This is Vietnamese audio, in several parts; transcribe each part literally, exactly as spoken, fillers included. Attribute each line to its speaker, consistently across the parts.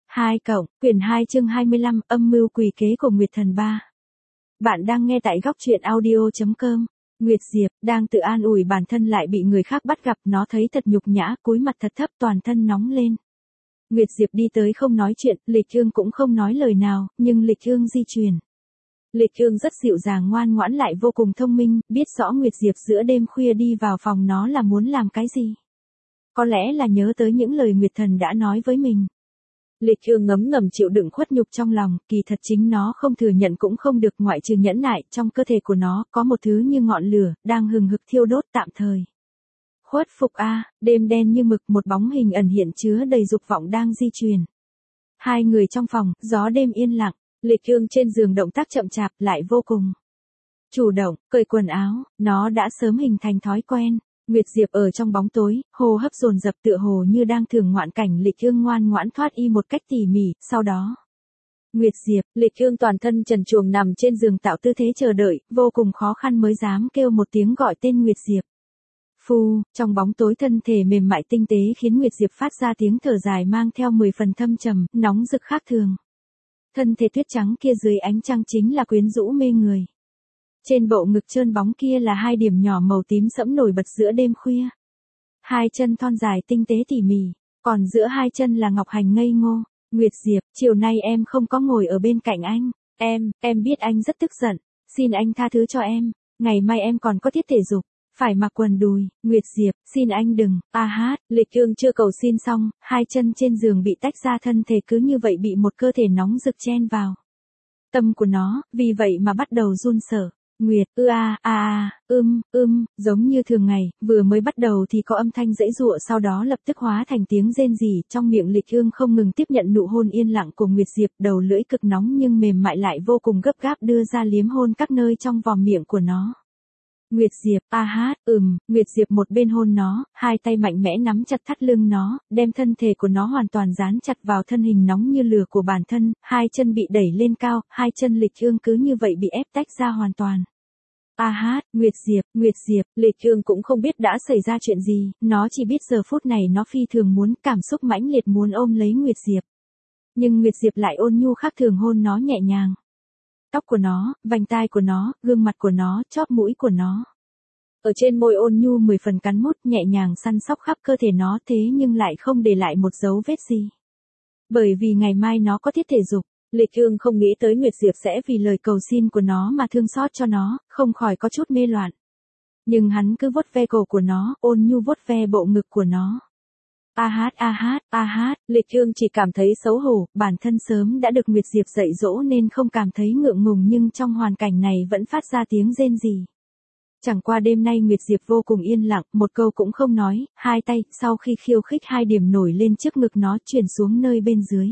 Speaker 1: hai cộng, quyển hai chương hai mươi lăm, âm mưu quỷ kế của Nguyệt Thần ba. Bạn đang nghe tại góc truyện audio.com. Nguyệt Diệp, đang tự an ủi bản thân lại bị người khác bắt gặp, nó thấy thật nhục nhã, cúi mặt thật thấp, toàn thân nóng lên. Nguyệt Diệp đi tới không nói chuyện, Lịch Hương cũng không nói lời nào, nhưng Lịch Hương di chuyển. Lịch Hương rất dịu dàng ngoan ngoãn lại vô cùng thông minh, biết rõ Nguyệt Diệp giữa đêm khuya đi vào phòng nó là muốn làm cái gì. Có lẽ là nhớ tới những lời Nguyệt Thần đã nói với mình. Lịch Hương ngấm ngầm chịu đựng khuất nhục trong lòng, kỳ thật chính nó không thừa nhận cũng không được, ngoại trừ nhẫn nại, trong cơ thể của nó có một thứ như ngọn lửa, đang hừng hực thiêu đốt tạm thời. Khuất phục a, đêm đen như mực, một bóng hình ẩn hiện chứa đầy dục vọng đang di chuyển. Hai người trong phòng, gió đêm yên lặng, Lịch Hương trên giường động tác chậm chạp lại vô cùng chủ động, cởi quần áo, nó đã sớm hình thành thói quen. Nguyệt Diệp ở trong bóng tối, hô hấp dồn dập tựa hồ như đang thưởng ngoạn cảnh. Lịch Hương ngoan ngoãn thoát y một cách tỉ mỉ, sau đó. Nguyệt Diệp, Lịch Hương toàn thân trần truồng nằm trên giường tạo tư thế chờ đợi, vô cùng khó khăn mới dám kêu một tiếng gọi tên Nguyệt Diệp. Phu, trong bóng tối thân thể mềm mại tinh tế khiến Nguyệt Diệp phát ra tiếng thở dài mang theo mười phần thâm trầm, nóng rực khác thường. Thân thể tuyết trắng kia dưới ánh trăng chính là quyến rũ mê người. Trên bộ ngực trơn bóng kia là hai điểm nhỏ màu tím sẫm nổi bật giữa đêm khuya. Hai chân thon dài tinh tế tỉ mỉ, còn giữa hai chân là ngọc hành ngây ngô. Nguyệt Diệp, chiều nay em không có ngồi ở bên cạnh anh. Em, em biết anh rất tức giận. Xin anh tha thứ cho em. Ngày mai em còn có tiết thể dục, phải mặc quần đùi. Nguyệt Diệp, xin anh đừng. A hát, Lịch Hương chưa cầu xin xong, hai chân trên giường bị tách ra, thân thể cứ như vậy bị một cơ thể nóng rực chen vào. Tâm của nó, vì vậy mà bắt đầu run sợ. Nguyệt, ư a, a a, ưm, ưm, giống như thường ngày, vừa mới bắt đầu thì có âm thanh giãy giụa, sau đó lập tức hóa thành tiếng rên rỉ, trong miệng Lịch Hương không ngừng tiếp nhận nụ hôn yên lặng của Nguyệt Diệp, đầu lưỡi cực nóng nhưng mềm mại lại vô cùng gấp gáp đưa ra liếm hôn các nơi trong vòm miệng của nó. Nguyệt Diệp, a hát, ừm, Nguyệt Diệp một bên hôn nó, hai tay mạnh mẽ nắm chặt thắt lưng nó, đem thân thể của nó hoàn toàn dán chặt vào thân hình nóng như lửa của bản thân, hai chân bị đẩy lên cao, hai chân Lịch Hương cứ như vậy bị ép tách ra hoàn toàn. A hát, Nguyệt Diệp, Nguyệt Diệp, Lịch Hương cũng không biết đã xảy ra chuyện gì, nó chỉ biết giờ phút này nó phi thường muốn, cảm xúc mãnh liệt muốn ôm lấy Nguyệt Diệp. Nhưng Nguyệt Diệp lại ôn nhu khác thường hôn nó nhẹ nhàng. Tóc của nó, vành tai của nó, gương mặt của nó, chóp mũi của nó. Ở trên môi ôn nhu mười phần cắn mút, nhẹ nhàng săn sóc khắp cơ thể nó, thế nhưng lại không để lại một dấu vết gì. Bởi vì ngày mai nó có tiết thể dục, Lịch Hương không nghĩ tới Nguyệt Diệp sẽ vì lời cầu xin của nó mà thương xót cho nó, không khỏi có chút mê loạn. Nhưng hắn cứ vuốt ve cổ của nó, ôn nhu vuốt ve bộ ngực của nó. A hát, a hát, a hát, Lịch Hương chỉ cảm thấy xấu hổ, bản thân sớm đã được Nguyệt Diệp dạy dỗ nên không cảm thấy ngượng ngùng, nhưng trong hoàn cảnh này vẫn phát ra tiếng rên rỉ. Chẳng qua đêm nay Nguyệt Diệp vô cùng yên lặng, một câu cũng không nói, hai tay, sau khi khiêu khích hai điểm nổi lên trước ngực nó chuyển xuống nơi bên dưới.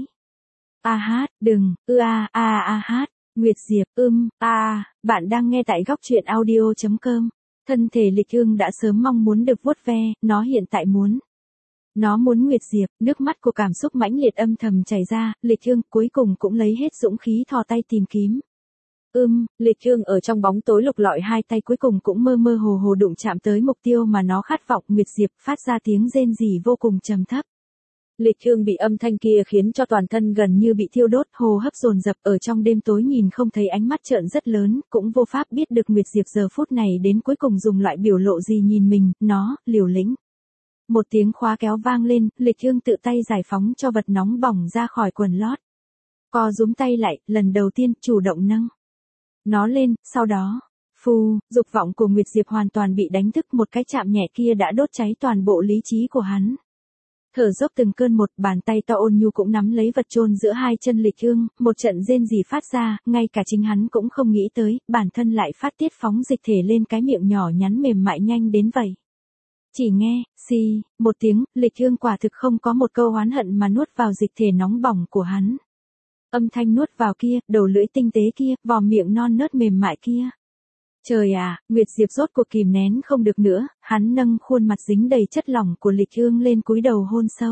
Speaker 1: A hát, đừng, ư a, a a hát, Nguyệt Diệp, ưm, a, bạn đang nghe tại góc truyện audio.com. Thân thể Lịch Hương đã sớm mong muốn được vuốt ve, nó hiện tại muốn. Nó muốn Nguyệt Diệp, nước mắt của cảm xúc mãnh liệt âm thầm chảy ra, Lịch Hương cuối cùng cũng lấy hết dũng khí thò tay tìm kiếm. Ưm, Lịch Hương ở trong bóng tối lục lọi hai tay cuối cùng cũng mơ mơ hồ hồ đụng chạm tới mục tiêu mà nó khát vọng. Nguyệt Diệp phát ra tiếng rên rỉ vô cùng trầm thấp. Lịch Hương bị âm thanh kia khiến cho toàn thân gần như bị thiêu đốt, hô hấp dồn dập, ở trong đêm tối nhìn không thấy, ánh mắt trợn rất lớn, cũng vô pháp biết được Nguyệt Diệp giờ phút này đến cuối cùng dùng loại biểu lộ gì nhìn mình, nó, liều lĩnh. Một tiếng khóa kéo vang lên, Lịch Hương tự tay giải phóng cho vật nóng bỏng ra khỏi quần lót. Co rúm tay lại, lần đầu tiên, chủ động nâng nó lên, sau đó, phu, dục vọng của Nguyệt Diệp hoàn toàn bị đánh thức, một cái chạm nhẹ kia đã đốt cháy toàn bộ lý trí của hắn. Thở dốc từng cơn một, bàn tay to ôn nhu cũng nắm lấy vật chôn giữa hai chân Lịch Hương, một trận rên rỉ phát ra, ngay cả chính hắn cũng không nghĩ tới, bản thân lại phát tiết phóng dịch thể lên cái miệng nhỏ nhắn mềm mại nhanh đến vậy. Chỉ nghe, xì, một tiếng, Lịch Hương quả thực không có một câu oán hận mà nuốt vào dịch thể nóng bỏng của hắn. Âm thanh nuốt vào kia, đầu lưỡi tinh tế kia, vòm miệng non nớt mềm mại kia. Trời à, Nguyệt Diệp rốt cuộc kìm nén không được nữa, hắn nâng khuôn mặt dính đầy chất lỏng của Lịch Hương lên cúi đầu hôn sâu.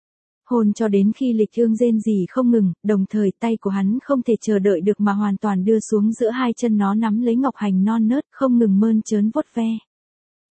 Speaker 1: Hôn cho đến khi Lịch Hương rên rỉ không ngừng, đồng thời tay của hắn không thể chờ đợi được mà hoàn toàn đưa xuống giữa hai chân nó, nắm lấy ngọc hành non nớt, không ngừng mơn trớn vuốt ve.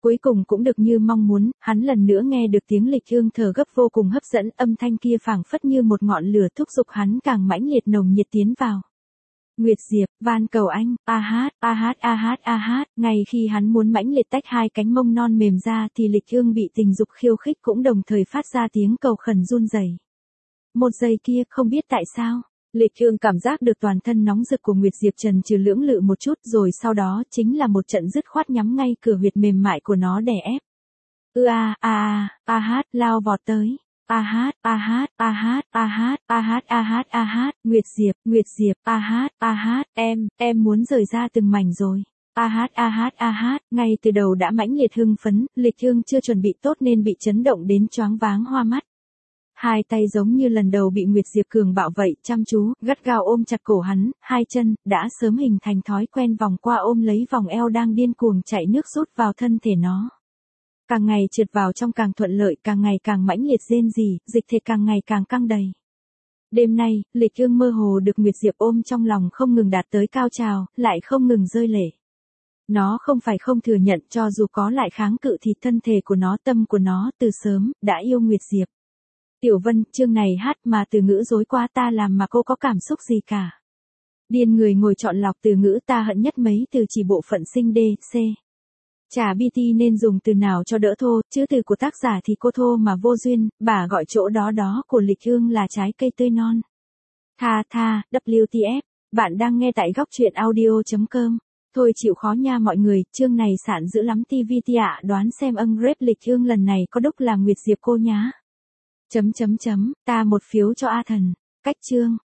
Speaker 1: Cuối cùng cũng được như mong muốn, hắn lần nữa nghe được tiếng Lịch Ương thở gấp vô cùng hấp dẫn, âm thanh kia phảng phất như một ngọn lửa thúc giục hắn càng mãnh liệt nồng nhiệt tiến vào. Nguyệt Diệp, van cầu anh, a hát, a hát, a hát, a hát, ngay khi hắn muốn mãnh liệt tách hai cánh mông non mềm ra thì Lịch Ương bị tình dục khiêu khích cũng đồng thời phát ra tiếng cầu khẩn run rẩy. Một giây kia, không biết tại sao, Lịch Ương cảm giác được toàn thân nóng rực của Nguyệt Diệp trần trừ lưỡng lự một chút, rồi sau đó chính là một trận dứt khoát nhắm ngay cửa huyệt mềm mại của nó đè ép. Ư a a a, a hát, lao vọt tới. A hát, a hát, a hát, a hát, a hát, a hát, a hát, Nguyệt Diệp, Nguyệt Diệp, a hát, a hát, em, em muốn rời ra từng mảnh rồi. A hát, a hát, a hát, ngay từ đầu đã mãnh liệt hưng phấn, Lịch Ương chưa chuẩn bị tốt nên bị chấn động đến choáng váng hoa mắt. Hai tay giống như lần đầu bị Nguyệt Diệp cường bạo vậy, chăm chú, gắt gao ôm chặt cổ hắn, hai chân, đã sớm hình thành thói quen vòng qua ôm lấy vòng eo đang điên cuồng chạy nước rút vào thân thể nó. Càng ngày trượt vào trong càng thuận lợi, càng ngày càng mãnh liệt rên rỉ, dịch thể càng ngày càng căng đầy. Đêm nay, Lịch Ương mơ hồ được Nguyệt Diệp ôm trong lòng không ngừng đạt tới cao trào, lại không ngừng rơi lệ. Nó không phải không thừa nhận, cho dù có lại kháng cự thì thân thể của nó, tâm của nó, từ sớm, đã yêu Nguyệt Diệp. Tiểu Vân, chương này hát mà từ ngữ dối quá ta làm mà cô có cảm xúc gì cả. Điên người ngồi chọn lọc từ ngữ, ta hận nhất mấy từ chỉ bộ phận sinh D, C. Chả bê tê nên dùng từ nào cho đỡ thô, chứ từ của tác giả thì cô thô mà vô duyên, bà gọi chỗ đó đó của Lịch Ương là trái cây tươi non. Tha tha, W T F, bạn đang nghe tại góc truyện audio chấm com. Thôi chịu khó nha mọi người, chương này sạn dữ lắm ti vi ti ạ, đoán xem âng rep Lịch Ương lần này có đúc làm Nguyệt Diệp cô nhá. Chấm chấm chấm, ta một phiếu cho A Thần. Cách chương.